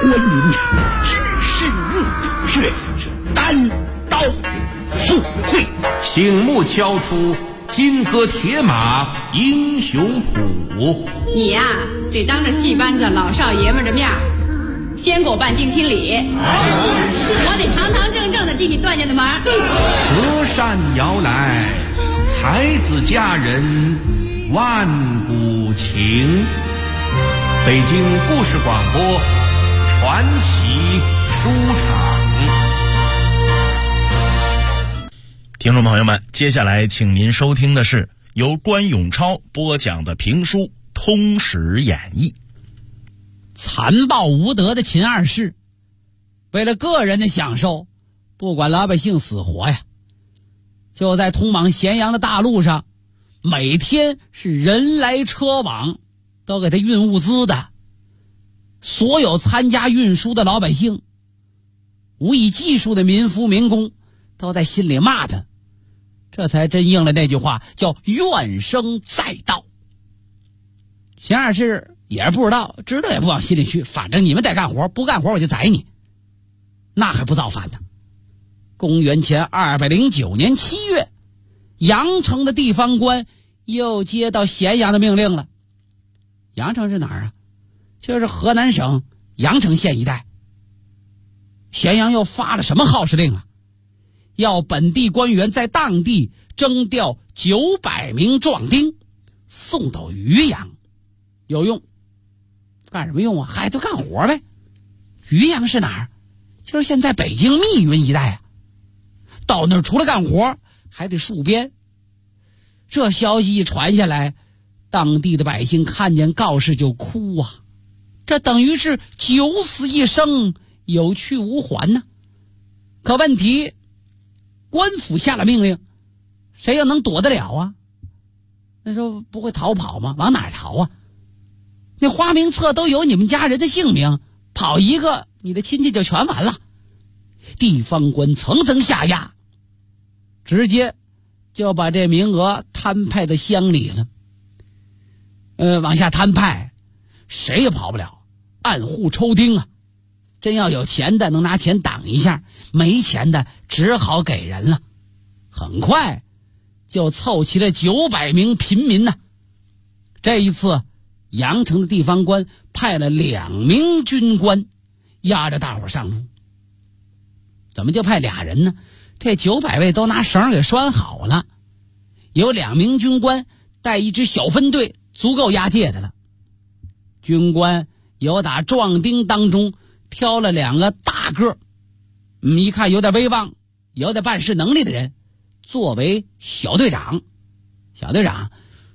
关云长只是入血，单刀赴会， 醒目敲出金戈铁马英雄谱。 你呀，得当着戏班子老少爷们的面先给我办定亲礼，我得堂堂正正的进你段家的门。 折扇摇来，才子佳人万古情。北京故事广播传奇书场。 听众朋友们，接下来请您收听的是由关永超播讲的评书《通史演义》。 残暴无德的秦二世，为了个人的享受，不管老百姓死活呀，就在通往咸阳的大路上，每天是人来车往，都给他运物资的。所有参加运输的老百姓，无以计数的民夫民工，都在心里骂他。这才真应了那句话，叫怨声载道。秦二世也是不知道，知道也不往心里去，反正你们得干活，不干活我就宰你，那还不造反呢。公元前209年7月，阳城的地方官又接到咸阳的命令了。阳城是哪儿啊？就是河南省阳城县一带。咸阳又发了什么号施令啊？要本地官员在当地征调900名壮丁，送到渔阳。有用？干什么用啊？还都干活呗。渔阳是哪儿？就是现在北京密云一带啊。到那儿除了干活，还得戍边。这消息一传下来，当地的百姓看见告示就哭啊，这等于是九死一生，有去无还呢。可问题，官府下了命令，谁又能躲得了啊？那时候不会逃跑吗？往哪儿逃啊？那花名册都有你们家人的姓名，跑一个你的亲戚就全完了。地方官层层下压，直接就把这名额摊派到乡里了。往下摊派，谁也跑不了，按户抽丁啊。真要有钱的能拿钱挡一下，没钱的只好给人了。很快就凑齐了900名平民呢。这一次阳城的地方官派了2名军官押着大伙上路。怎么就派俩人呢？这900位都拿绳给拴好了，有2名军官带一支小分队，足够押解的了。军官有打壮丁当中挑了2个大个一看有点威望，有点办事能力的人作为小队长。小队长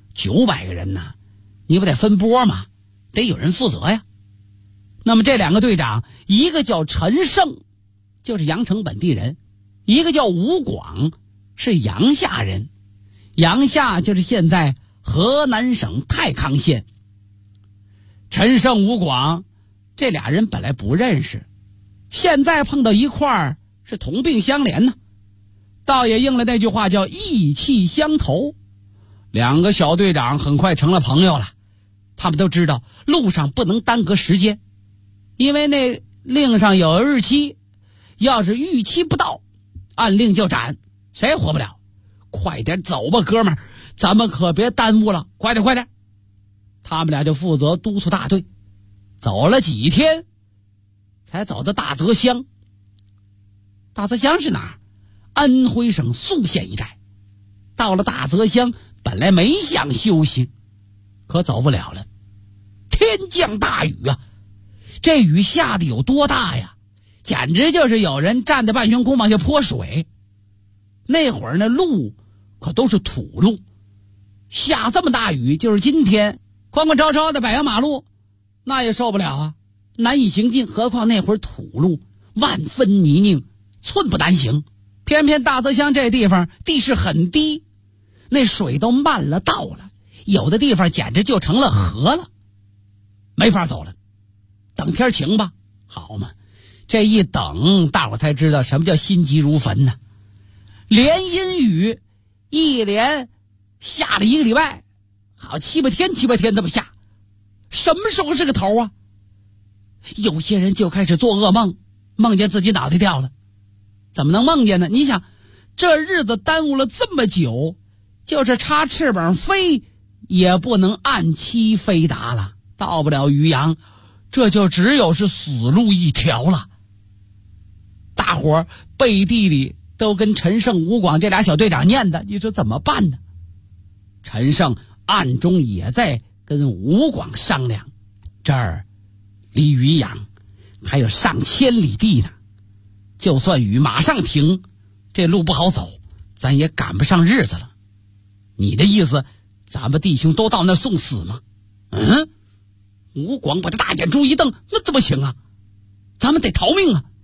900个人呢，你不得分拨吗？得有人负责呀。那么这2个队长，一个叫陈胜，就是阳城本地人，一个叫吴广，是阳夏人。阳夏就是现在河南省太康县。陈胜、吴广这俩人本来不认识，现在碰到一块儿是同病相怜呢。倒也应了那句话，叫意气相投。2个小队长很快成了朋友了。他们都知道路上不能耽搁时间，因为那令上有日期，要是逾期不到，按令就斩，谁也活不了。快点走吧，哥们儿，咱们可别耽误了，快点快点。他们俩就负责督促大队，走了几天才走到大泽乡。大泽乡是哪儿？安徽省宿县一带。到了大泽乡，本来没想休息，可走不了了。天降大雨啊！这雨下的有多大呀？简直就是有人站在半悬空往下泼水。那会儿那路可都是土路，下这么大雨，就是今天宽宽超超的柏油马路，那也受不了啊，难以行进。何况那会儿土路万分泥泞，寸步难行。偏偏大泽乡这地方地势很低，那水都漫了道了，有的地方简直就成了河了，没法走了。等天晴吧，好嘛，这一等大伙才知道什么叫心急如焚呢。连阴雨一连下了1个礼拜，好7、8天这么下，什么时候是个头啊？ 有些人就开始做噩梦，梦见自己脑袋掉了。怎么能梦见呢？你想，这日子耽误了这么久，就是插翅膀飞也不能按期飞达了，到不了渔阳，这就只有是死路一条了。大伙儿背地里都跟陈胜、吴广这俩小队长念的，你说怎么办呢？陈胜暗中也在跟吴广商量，这儿离渔阳还有上千里地呢，就算雨马上停，这路不好走，咱也赶不上日子了。你的意思，咱们弟兄都到那送死吗？吴广把这大眼珠一瞪，那怎么行啊？咱们得逃命啊！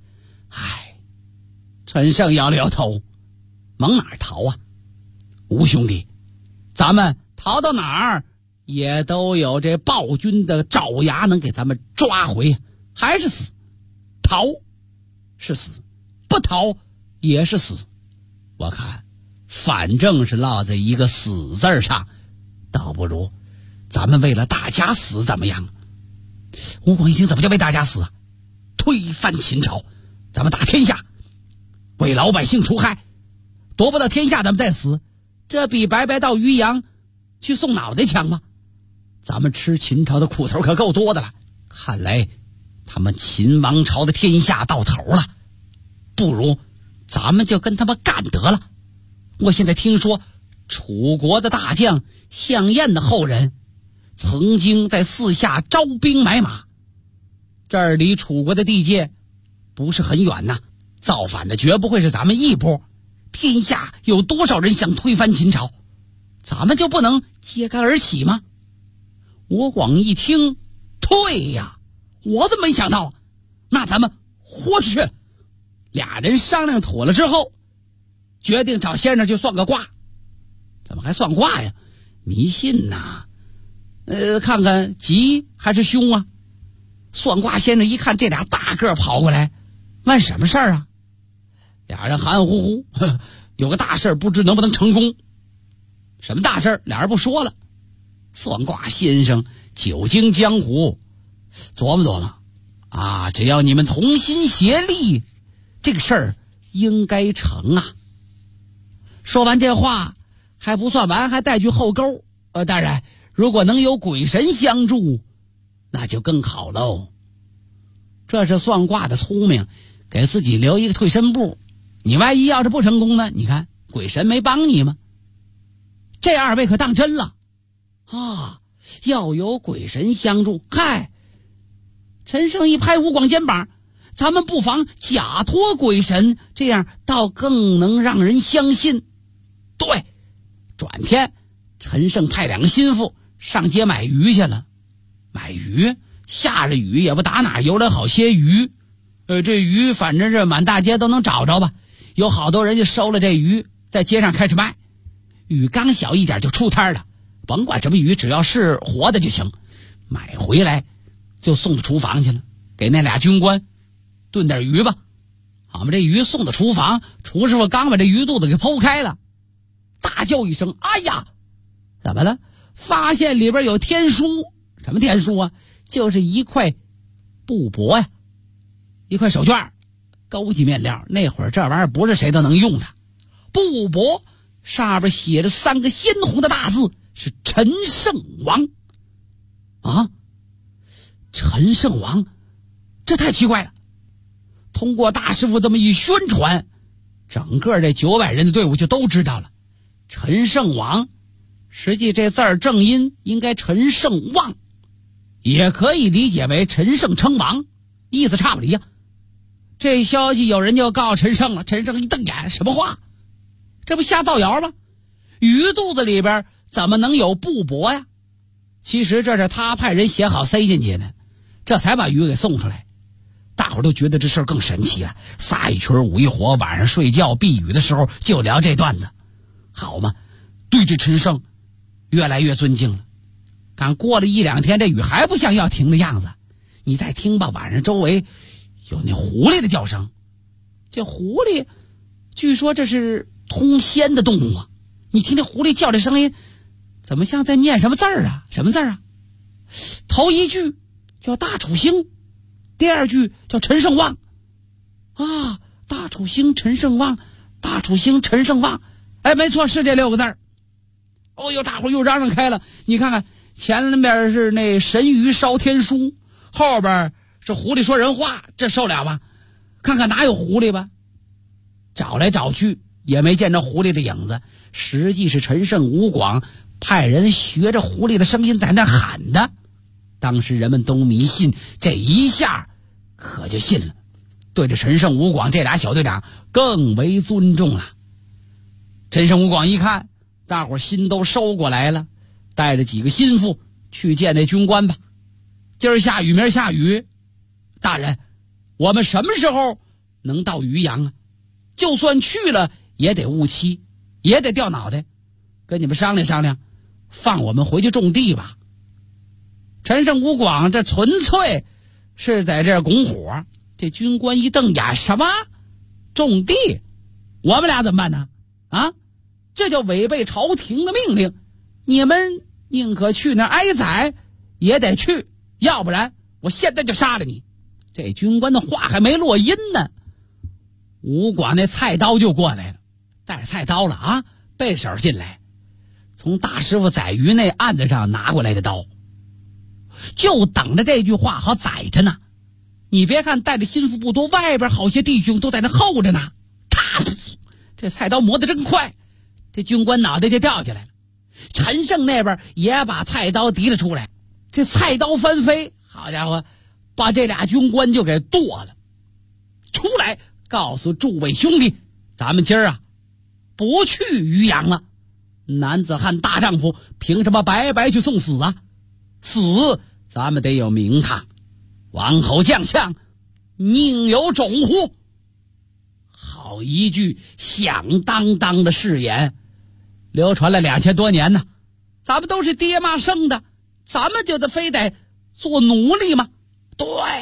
陈胜摇了摇头，往哪儿逃啊？吴兄弟，咱们逃到哪儿也都有这暴君的爪牙能给咱们抓回，还是死。逃是死，不逃也是死。我看反正是落在一个死字上，倒不如咱们为了大家死怎么样？吴广一听，怎么叫为大家死啊？推翻秦朝，咱们打天下，为老百姓除害，夺不到天下咱们再死，这比白白到渔阳去送脑袋强吗？咱们吃秦朝的苦头可够多的了，看来他们秦王朝的天下到头了，不如咱们就跟他们干得了。我现在听说楚国的大将项燕的后人曾经在四下招兵买马，这儿离楚国的地界不是很远呐，造反的绝不会是咱们一波。天下有多少人想推翻秦朝，咱们就不能揭竿而起吗？吴广一听，对呀，我怎么没想到？那咱们豁出去。俩人商量妥了之后，决定找先生去算个卦。怎么还算卦呀？迷信呐！看看吉还是凶啊？算卦先生一看这俩大个跑过来，问什么事儿啊？俩人含含糊糊，有个大事不知能不能成功。什么大事？俩人不说了。算卦先生久经江湖，琢磨琢磨啊，只要你们同心协力，这个事儿应该成啊。说完这话还不算完，还带句后钩。当然如果能有鬼神相助，那就更好喽。这是算卦的聪明，给自己留一个退身步。你万一要是不成功呢？你看鬼神没帮你吗？这二位可当真了啊！要有鬼神相助。嗨，陈胜一拍吴广肩膀，咱们不妨假托鬼神，这样倒更能让人相信。对，转天陈胜派两个心腹上街买鱼去了。买鱼，下着雨也不打哪游来好些鱼。这鱼反正是满大街都能找着吧，有好多人就收了这鱼，在街上开始卖。鱼刚小一点就出摊了，甭管什么鱼，只要是活的就行。买回来就送到厨房去了，给那俩军官炖点鱼吧。好嘛，这鱼送到厨房，厨师傅刚把这鱼肚子给剖开了，大叫一声：“哎呀！”怎么了？发现里边有天书。什么天书啊？就是一块布帛呀，一块手绢，高级面料。那会儿这玩意儿不是谁都能用的。布帛上边写着3个鲜红的大字，是陈胜王。啊，陈胜王，这太奇怪了。通过大师傅这么一宣传，整个这900人的队伍就都知道了。陈胜王，实际这字儿正音应该陈胜旺，也可以理解为陈胜称王，意思差不离呀。这消息有人就告诉陈胜了，陈胜一瞪眼，什么话？这不瞎造谣吗？鱼肚子里边怎么能有布帛呀？其实这是他派人写好塞进去的，这才把鱼给送出来。大伙都觉得这事儿更神奇了，仨一群5一伙，晚上睡觉避雨的时候就聊这段子。好嘛，对这陈胜越来越尊敬了。看过了1、2天，这雨还不像要停的样子。你再听吧，晚上周围有那狐狸的叫声。这狐狸据说这是通仙的动物啊，你听这狐狸叫这声音，怎么像在念什么字儿啊？什么字啊？头一句叫大楚兴， 第二句叫陈胜旺啊，大楚兴陈胜旺，大楚兴陈胜旺，哎，没错，是这6个字。哦呦，大伙又嚷嚷开了。你看看前边是那神鱼烧天书，后边是狐狸说人话，这受了吧？看看哪有狐狸吧？找来找去也没见着狐狸的影子，实际是陈胜吴广派人学着狐狸的声音在那喊的。当时人们都迷信，这一下可就信了，对着陈胜吴广这俩小队长更为尊重了。陈胜吴广一看大伙心都收过来了，带着几个心腹去见那军官吧。今儿下雨明儿下雨，大人，我们什么时候能到渔阳啊？就算去了也得误期，也得掉脑袋，跟你们商量商量，放我们回去种地吧。陈胜吴广这纯粹是在这儿拱火。这军官一瞪眼，什么种地？我们俩怎么办呢？啊，这就违背朝廷的命令，你们宁可去那儿挨宰也得去，要不然我现在就杀了你。这军官的话还没落音呢，吴广那菜刀就过来了，带着菜刀了啊，背手进来，从大师傅宰鱼那案子上拿过来的刀，就等着这句话好宰他呢。你别看带着心腹不多，外边好些弟兄都在那候着呢。啪！这菜刀磨得真快，这军官脑袋就掉下来了。陈胜那边也把菜刀提了出来，这菜刀翻飞，好家伙，把这俩军官就给剁了。出来告诉诸位兄弟，咱们今儿啊不去渔阳了。男子汉大丈夫，凭什么白白去送死啊？死咱们得有名堂，王侯将相宁有种乎？好一句响当当的誓言，流传了2000多年呢。咱们都是爹妈生的，咱们就得非得做奴隶吗？对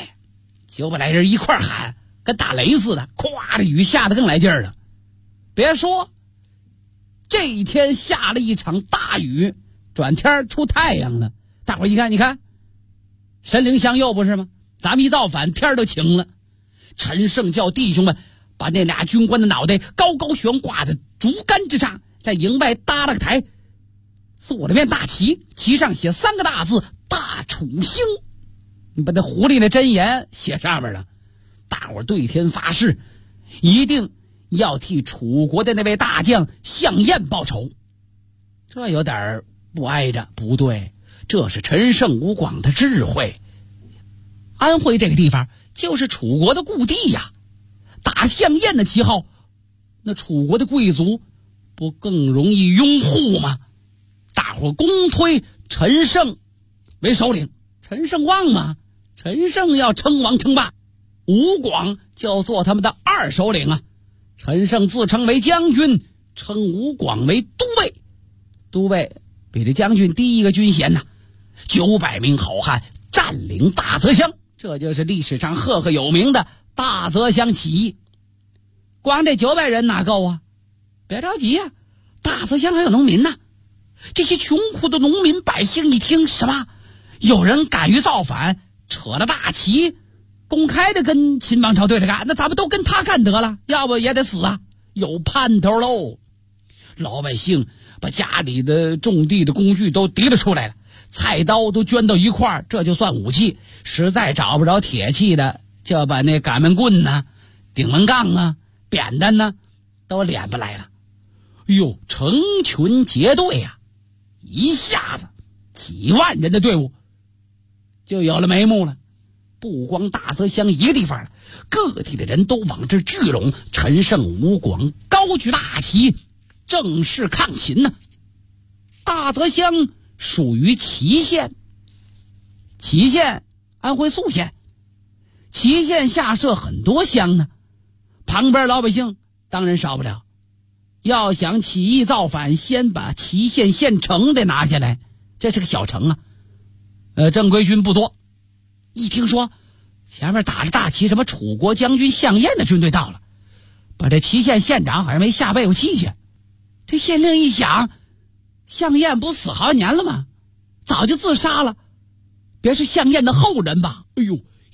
，900来人一块喊，跟打雷似的，咵的雨下得更来劲儿了。别说这一天下了一场大雨，转天出太阳了。大伙儿一看，你看神灵相佑不是吗？咱们一造反，天都晴了。陈胜叫弟兄们把那俩军官的脑袋高高悬挂在竹竿之上，在营外搭了个台，做了面大旗，旗上写3个大字大楚兴。你把那狐狸的真言写上面了，大伙儿对天发誓，一定要替楚国的那位大将项燕报仇。这有点不挨着，不对，这是陈胜吴广的智慧。安徽这个地方就是楚国的故地呀，打项燕的旗号，那楚国的贵族不更容易拥护吗？大伙公推陈胜为首领，陈胜旺嘛，陈胜要称王称霸，吴广就做他们的2首领啊。陈胜自称为将军，称吴广为都尉，都尉比这将军低一个军衔呐。900名好汉占领大泽乡，这就是历史上赫赫有名的大泽乡起义。光这900人哪够啊？别着急啊，大泽乡还有农民呢。这些穷苦的农民百姓一听，什么有人敢于造反，扯了大旗，公开的跟秦王朝对着干，那咱们都跟他干得了，要不也得死啊，有盼头喽。老百姓把家里的种地的工具都提了出来了，菜刀都捐到一块儿，这就算武器。实在找不着铁器的，就把那擀面棍呢、顶门杠啊、扁担呢都敛不来了。哟，成群结队啊，一下子几万人的队伍就有了眉目了。不光大泽乡一个地方了，各地的人都往这聚拢。陈胜吴广高举大旗，正式抗秦呢。大泽乡属于祁县，祁县安徽宿县，祁县下设很多乡呢，旁边老百姓当然少不了。要想起义造反，先把祁县县城得拿下来，这是个小城啊，正规军不多。一听说前面打着大旗，什么楚国将军项燕的军队到了，把这祁县县长好像没下背过气去。这县令一想，项燕不死好几年了吗？早就自杀了。别是项燕的后人吧？哎呦，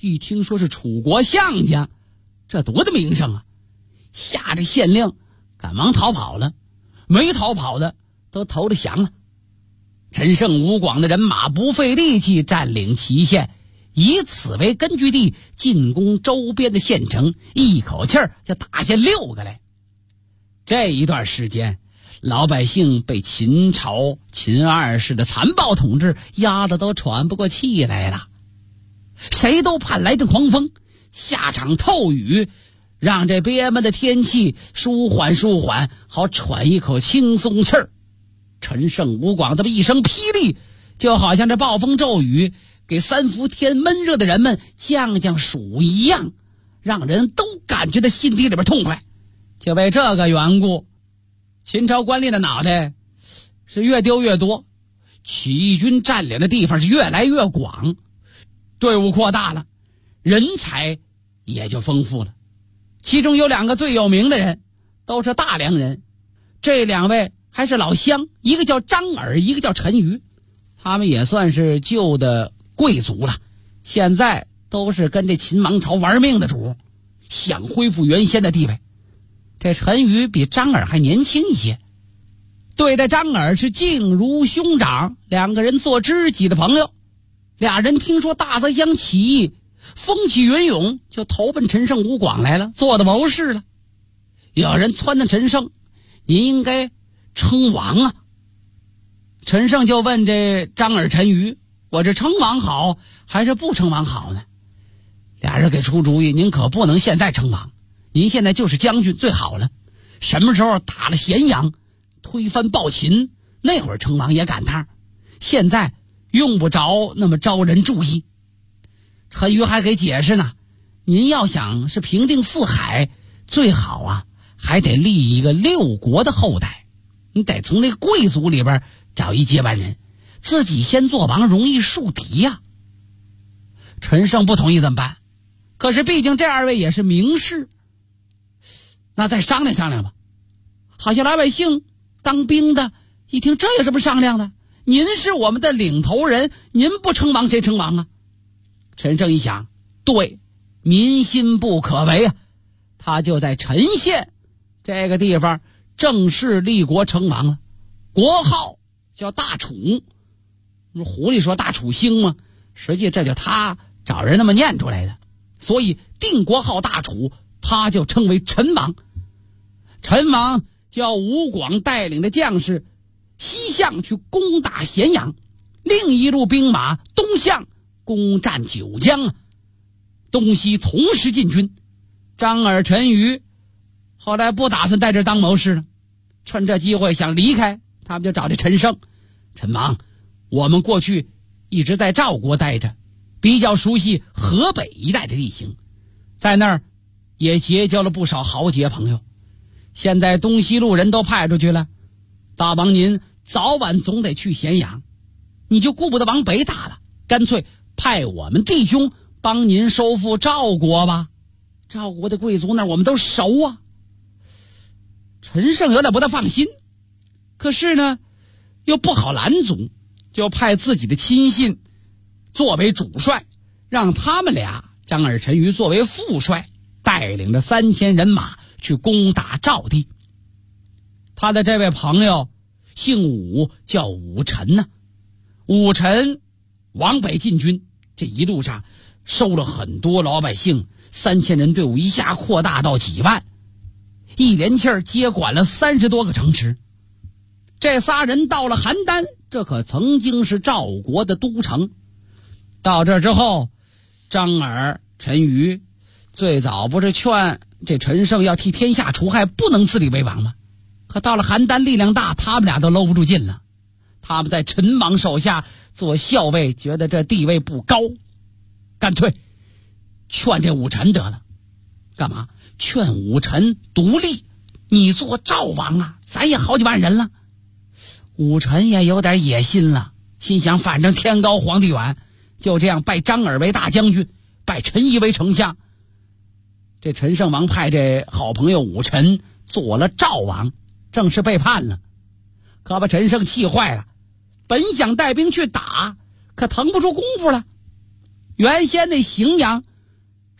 一听说是楚国相家，这多大名声啊！下着县令，赶忙逃跑了，没逃跑的都投着降了。陈胜、吴广的人马不费力气占领祁县，以此为根据地进攻周边的县城，一口气就打下6个来。这一段时间，老百姓被秦朝秦二世的残暴统治压得都喘不过气来了，谁都盼来阵狂风，下场透雨，让这憋闷的天气舒缓舒缓，好喘一口轻松气儿。陈胜、吴广这么一声霹雳，就好像这暴风骤雨给3伏天闷热的人们降暑一样，让人都感觉到心底里边痛快。就为这个缘故，秦朝官吏的脑袋是越丢越多，起义军占领的地方是越来越广，队伍扩大了，人才也就丰富了。其中有2个最有名的人，都是大梁人，这2位还是老乡，一个叫张耳，一个叫陈馀，他们也算是旧的贵族了，现在都是跟这秦王朝玩命的主，想恢复原先的地位。这陈馀比张耳还年轻一些，对待张耳是敬如兄长，2个人做知己的朋友。俩人听说大泽乡起义，风起云涌，就投奔陈胜、吴广来了，做的谋士了。有人撺掇陈胜，您应该称王啊。陈胜就问这张耳、陈馀，我这称王好还是不称王好呢？俩人给出主意，您可不能现在称王，您现在就是将军最好了，什么时候打了咸阳，推翻暴秦，那会儿称王也赶趟，现在用不着那么招人注意。陈馀还给解释呢，您要想是平定四海，最好啊还得立一个6国的后代，你得从那贵族里边找一接班人，自己先做王容易树敌呀。陈胜不同意怎么办？可是毕竟这2位也是名士，那再商量商量吧。好像老百姓当兵的一听，这有什么商量的？您是我们的领头人，您不称王谁称王啊？陈胜一想，对，民心不可违啊，他就在陈县这个地方正式立国称王了，国号叫大楚。狐狸说大楚兴嘛，实际这就他找人那么念出来的，所以定国号大楚，他就称为陈王。陈王叫吴广带领的将士西向去攻打咸阳，另一路兵马东向攻占九江啊，东西同时进军。张耳、陈馀后来不打算在这当谋士了，趁这机会想离开，他们就找这陈胜，陈王，我们过去一直在赵国待着，比较熟悉河北一带的地形，在那儿也结交了不少豪杰朋友。现在东西路人都派出去了，大王您早晚总得去咸阳，你就顾不得往北打了，干脆派我们弟兄帮您收复赵国吧。赵国的贵族那我们都熟啊。陈胜有点不大放心，可是呢又不好拦阻，就派自己的亲信作为主帅，让他们俩张耳、陈馀作为副帅，带领着3000人马去攻打赵地。他的这位朋友姓武，叫武臣呢。武臣往北进军，这一路上收了很多老百姓，3000人队伍一下扩大到几万，一连气儿接管了30多个城池。这仨人到了邯郸，这可曾经是赵国的都城。到这之后，张耳、陈馀最早不是劝这陈胜要替天下除害，不能自立为王吗？可到了邯郸力量大，他们俩都搂不住劲了。他们在陈王手下做校尉，觉得这地位不高，干脆劝这武臣得了。干嘛？劝武臣独立，你做赵王啊，咱也好几万人了。武臣也有点野心了，心想反正天高皇帝远，就这样拜张耳为大将军，拜陈馀为丞相。这陈胜王派这好朋友武臣做了赵王，正式背叛了，可把陈胜气坏了。本想带兵去打，可腾不出功夫了。原先那荥阳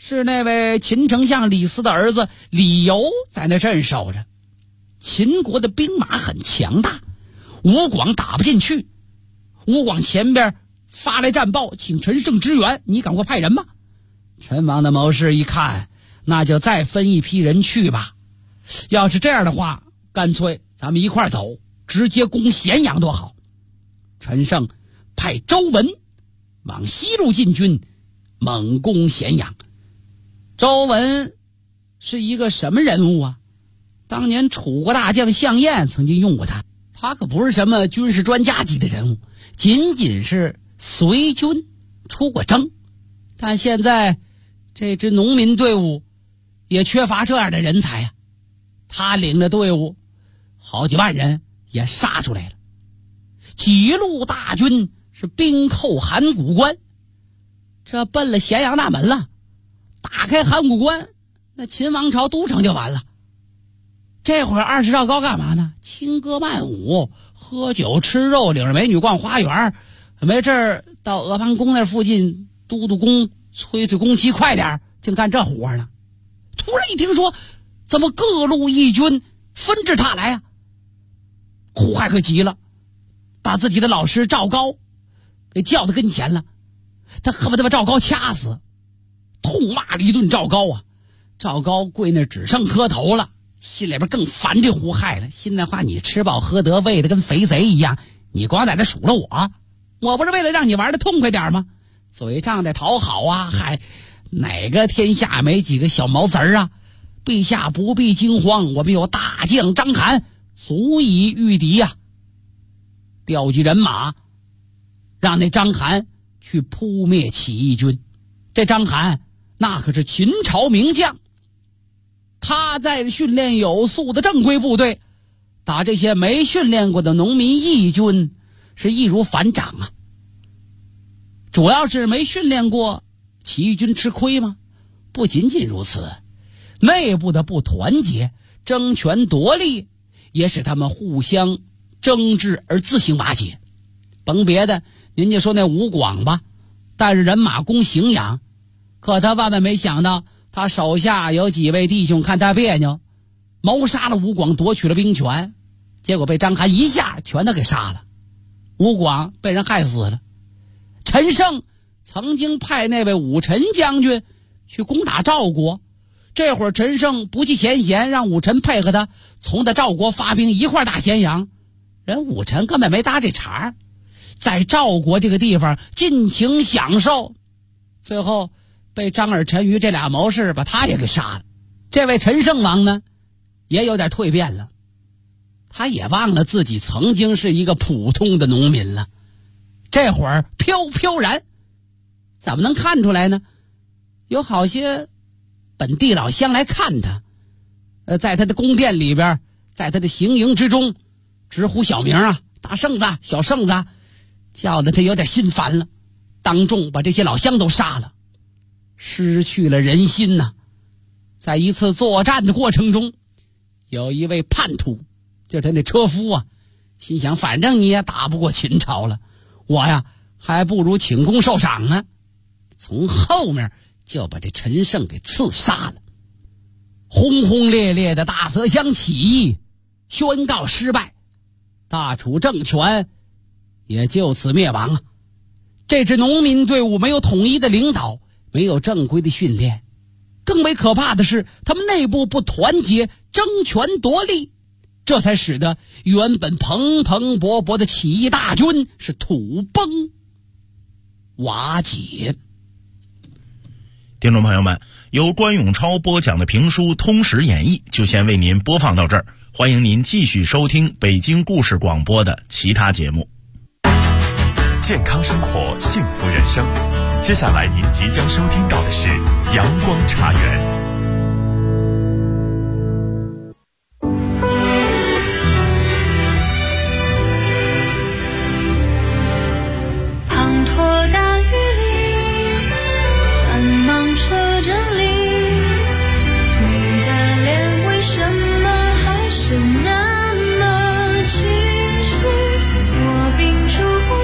是那位秦丞相李斯的儿子李由在那镇守着。秦国的兵马很强大，吴广打不进去。吴广前边发来战报，请陈胜支援，你赶快派人吧。陈王的谋士一看，那就再分一批人去吧。要是这样的话，干脆咱们一块走，直接攻咸阳多好。陈胜派周文往西路进军，猛攻咸阳。周文是一个什么人物啊？当年楚国大将项燕曾经用过他，他可不是什么军事专家级的人物，仅仅是随军出过征。但现在这支农民队伍也缺乏这样的人才啊！他领的队伍好几万人也杀出来了，几路大军是兵寇函谷关，这奔了咸阳大门了。打开函谷关，那秦王朝都城就完了。这会儿20赵高干嘛呢？轻歌曼舞，喝酒吃肉，领着美女逛花园，没事儿到阿房宫那附近督督工，催催工期快点，净干这活呢。突然一听说怎么各路义军纷至沓来啊，胡亥可急了，把自己的老师赵高给叫到跟前了，他恨不得把赵高掐死，痛骂了一顿赵高啊。赵高跪那只剩磕头了，心里边更烦这胡亥了。现在话，你吃饱喝得，喂得跟肥贼一样，你光在这数落我不是为了让你玩的痛快点吗？嘴上得讨好啊，还哪个天下没几个小毛子儿啊？陛下不必惊慌，我们有大将章邯足以御敌呀。调集人马，让那章邯去扑灭起义军。这章邯那可是秦朝名将，他在训练有素的正规部队，打这些没训练过的农民义军是易如反掌啊。主要是没训练过，起义军吃亏吗？不仅仅如此，内部的不团结，争权夺利，也使他们互相争执而自行瓦解。甭别的，您就说那吴广吧，带着人马攻荥阳，可他万万没想到，他手下有几位弟兄看他别扭，谋杀了吴广，夺取了兵权，结果被章邯一下全都给杀了。吴广被人害死了。陈胜曾经派那位武臣将军去攻打赵国，这会儿陈胜不计前嫌，让武臣配合他从他赵国发兵一块打咸阳，人武臣根本没搭这茬，在赵国这个地方尽情享受，最后被张耳、陈馀这俩谋士把他也给杀了。这位陈胜王呢，也有点蜕变了，他也忘了自己曾经是一个普通的农民了，这会儿飘飘然。怎么能看出来呢？有好些本地老乡来看他，在他的宫殿里边，在他的行营之中直呼小名啊，大圣子、小圣子，叫得他有点心烦了，当众把这些老乡都杀了，失去了人心呐。在一次作战的过程中，有一位叛徒，就是他那车夫啊，心想反正你也打不过秦朝了，我呀还不如请功受赏呢，从后面就把这陈胜给刺杀了。轰轰烈烈的大泽乡起义宣告失败，大楚政权也就此灭亡啊。这支农民队伍没有统一的领导，没有正规的训练，更为可怕的是他们内部不团结，争权夺利，这才使得原本蓬蓬勃勃的起义大军是土崩瓦解。 听众朋友们，由关永超播讲的评书《通史演义》就先为您播放到这儿，欢迎您继续收听北京故事广播的其他节目。 健康生活，幸福人生。接下来您即将收听到的是阳光茶园。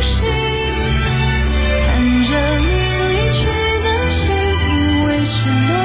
什么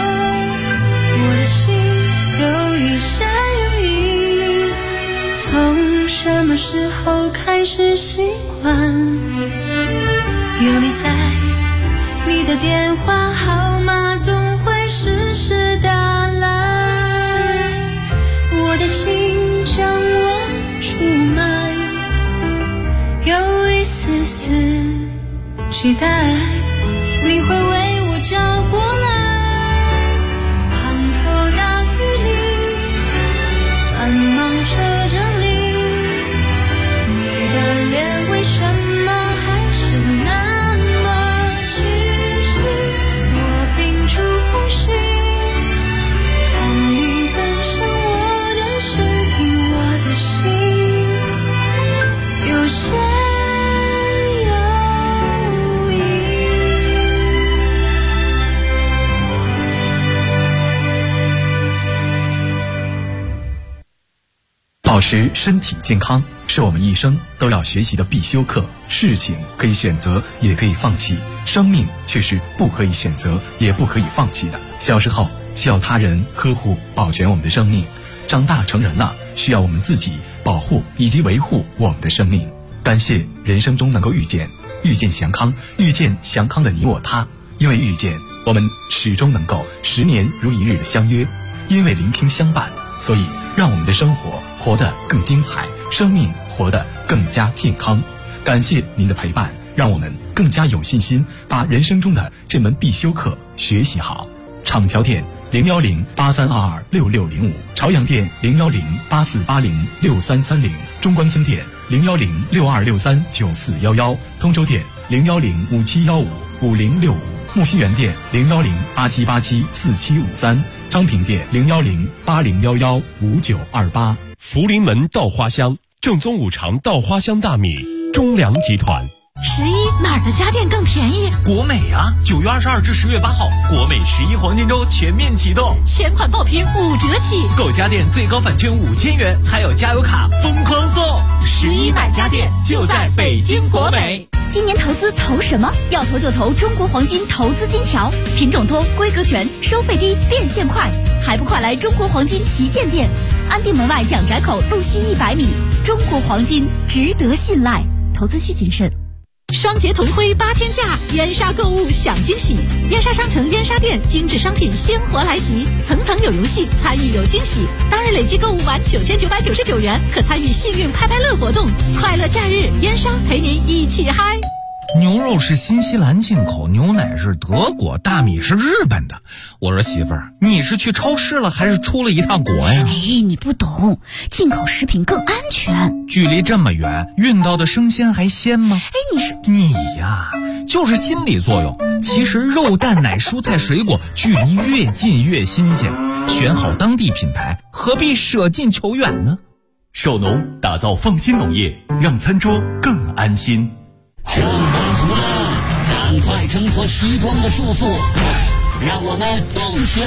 成是习惯。有你在，你的电话号码总会时时打来，我的心将我出卖，有一丝丝期待你会为我找过来，滂沱大雨里繁忙车站里，你的脸为什么还是那么清晰，我屏住呼吸，看你奔向我的身影，我的心有些保持身体健康是我们一生都要学习的必修课。事情可以选择，也可以放弃，生命却是不可以选择，也不可以放弃的。小时候需要他人呵护保全我们的生命，长大成人了需要我们自己保护以及维护我们的生命。感谢人生中能够遇见祥康，遇见祥康的你我他。因为遇见，我们始终能够10年如一日的相约；因为聆听相伴，所以让我们的生活活得更精彩，生命活得更加健康。感谢您的陪伴，让我们更加有信心把人生中的这门必修课学习好。厂桥店01083226605，朝阳店01084806330，中关村店01062639411，通州店01057155065，木樨园店01087874753，昌平店01080115928。 福临门稻花香，正宗五常稻花香大米，中粮集团。 11哪儿的家电更便宜？ 国美啊！9月22至10月8号，国美11黄金周全面启动， 全款爆品5折起， 购家电最高返券5000元，还有加油卡疯狂送。 11买家电就在北京国美。 今年投资投什么？要投就投中国黄金投资金条，品种多，规格全，收费低，变现快，还不快来中国黄金旗舰店，安定门外蒋宅口路西100米。中国黄金值得信赖，投资需谨慎。 双节同辉8天价，燕莎购物享惊喜！燕莎商城燕莎店精致商品鲜活来袭，层层有游戏，参与有惊喜。当日累计购物满9999元，可参与幸运拍拍乐活动。快乐假日，燕莎陪您一起嗨！ 牛肉是新西兰进口，牛奶是德国，大米是日本的。我说媳妇儿，你是去超市了还是出了一趟国呀？ 你不懂，进口食品更安全。 距离这么远，运到的生鲜还鲜吗？你呀，就是心理作用。其实肉蛋奶蔬菜水果距离越近越新鲜，选好当地品牌，何必舍近求远呢？ 守农打造放心农业，让餐桌更安心。 上班族们，赶快挣脱虚装的束缚，让我们动起来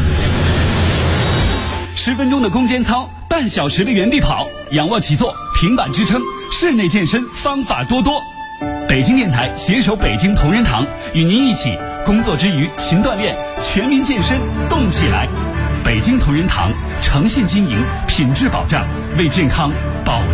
！10分钟的攻坚操，半小时的原地跑，仰卧起坐，平板支撑，室内健身方法多多。北京电台携手北京同仁堂，与您一起工作之余勤锻炼，全民健身动起来。北京同仁堂诚信经营，品质保障，为健康保